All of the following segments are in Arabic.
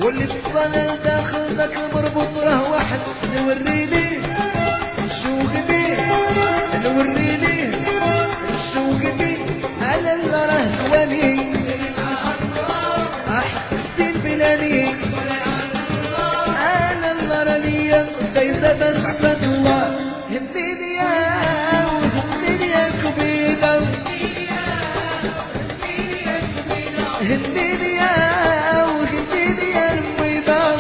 واللي في الصلاة داخل ذاك المربوط راه واحد نوريلي نشوق بيه نوريلي نشوق بيه على اللي راه ولي احسن بلاني على اللي راني فايزة باش عباد الله هديني يا وهديني يا كبيرة هديني يا وهديني يا البيضة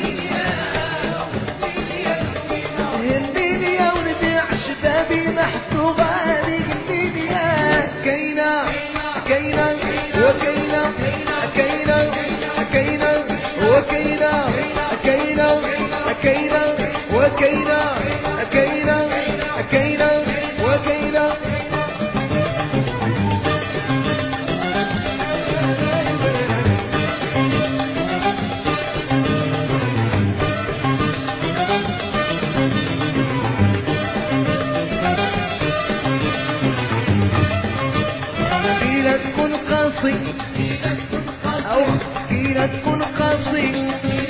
هديني يا ونبيع شبابي محسوبة عليك هديني يا كينا كينا وكينا كينا كينا وكينا كينا كينا وكينا كينا كينا وكينا قيلة تكون قاسي أو قيلة تكون قاسي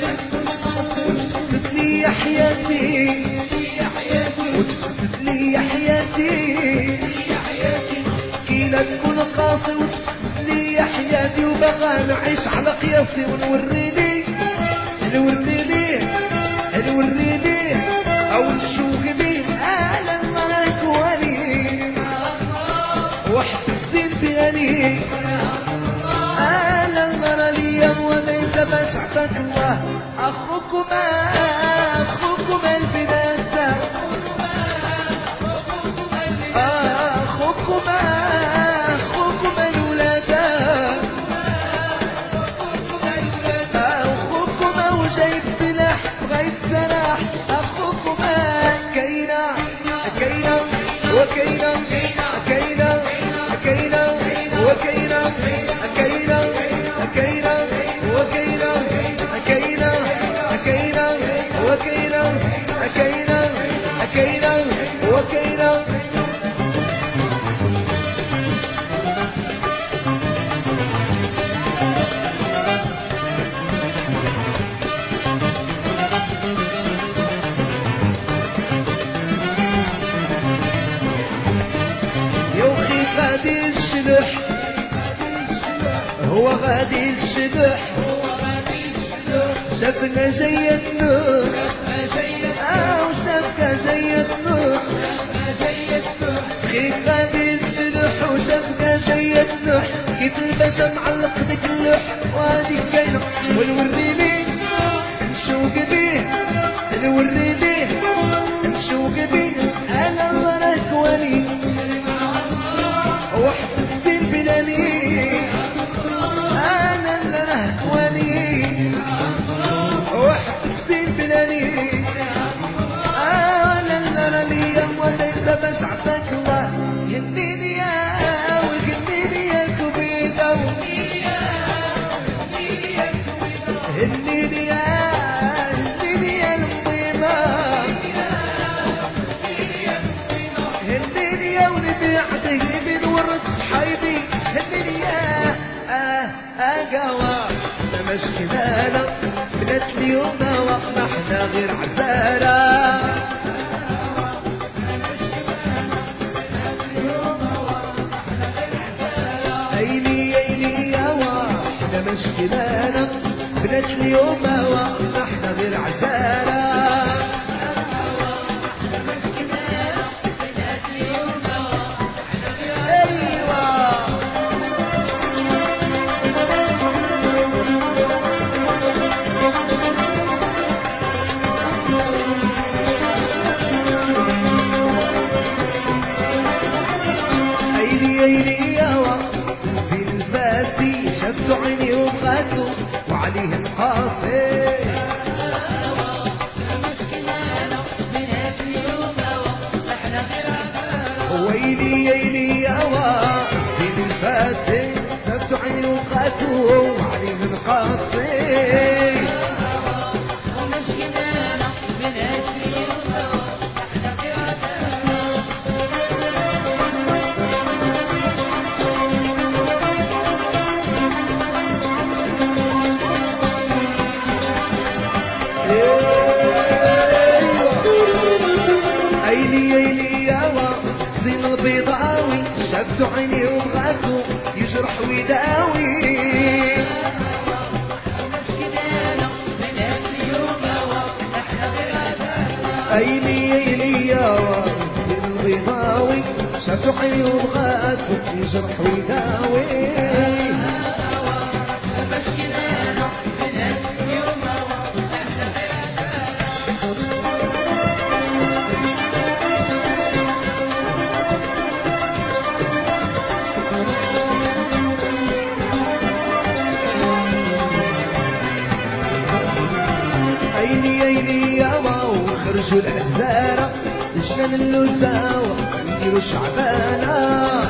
وتفسد لي حياتي وتفسد لي حياتي قيلة تكون قاسي وتفسد لي حياتي وبقى نعيش على قياسي ونوريني نوريني نوريني أو نشوق بيه أهلا معاك ولي واحد الزين بغني أهلا مراليا وليس باش عباك الله أخوكما البنات أخوكما الولاد أخوكما وجايب سلاح بغيت سلاح أخوكما كينا كينا وكينا كينا كينا وكينا كينا كينا وكينا كينا كينا وكينا كينا كينا وكينا يوخي غادي الشلح هو غادي الشبح شافنا جاي النور وشافك جاي النور كيف غادي الشلح وشافك جاي النور كيف الباشا معلق ديك اللوح وهادي كاينه ونوريلي نشوق بيه نوريلي نشوق بيه انا الله راك ولي واحد السين بلاني انا اللي راك ولي واحد السين بلاني انا اللي راني وليس باش عباك الله يهديني يا ويهديني يا كبيرة هديني يا هديني يا الطيبة هديني يا ونبيع ذهبي نورد صحايبي هديني يا قهوة مشكلة بنات اليوم وقنا احنا غير عزالة ايلي يا واحدة مشكلة بنات اليوم وقنا احنا غير عزالة شفتوا عيني وقاسوا وعليهم قاسي ويلي يا واسين الفاسي شفتوا عيني وقاسوا وعليهم قاسي البيضاوي شافته عيني وبغاتو يجرح ويداوي ايلي يا واسي البيضاوي شافته عيني وبغاتو يجرح ويداوي ايلي يا واو خرجوا العزارة لجنان اللوزاوة نديروا شعبانة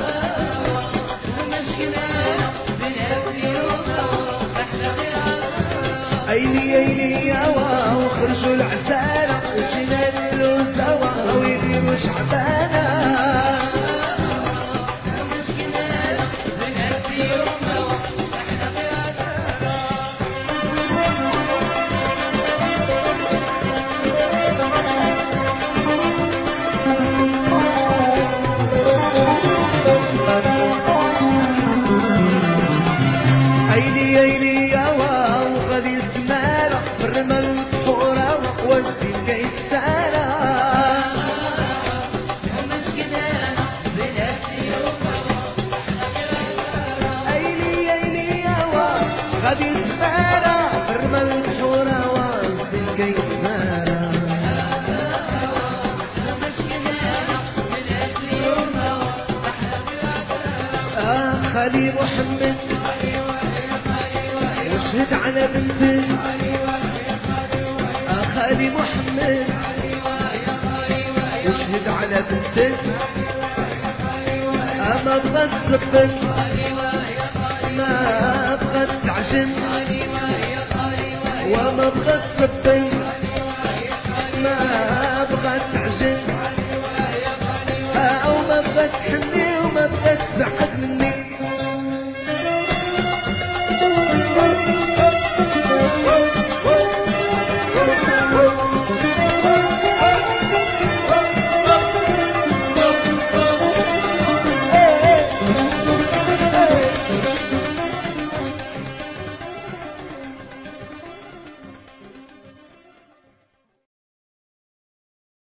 ايلي يا واو خرجوا العزارة لجنان اللوزاوة ويديروا شعبانة ايلي يا واو غادي الزمالة بالرمال البحورة والزين كيتسالى ايلي يا واو غادي الزمالة بالرمال البحورة والزين كيتسالى خالي محمد وشهد على بنتك خالي محمد وشهد على بنتك ما بغت تقبل ما بغت تعجن وما بغت تقبل ما بغت تعجن او ما بغت تحمل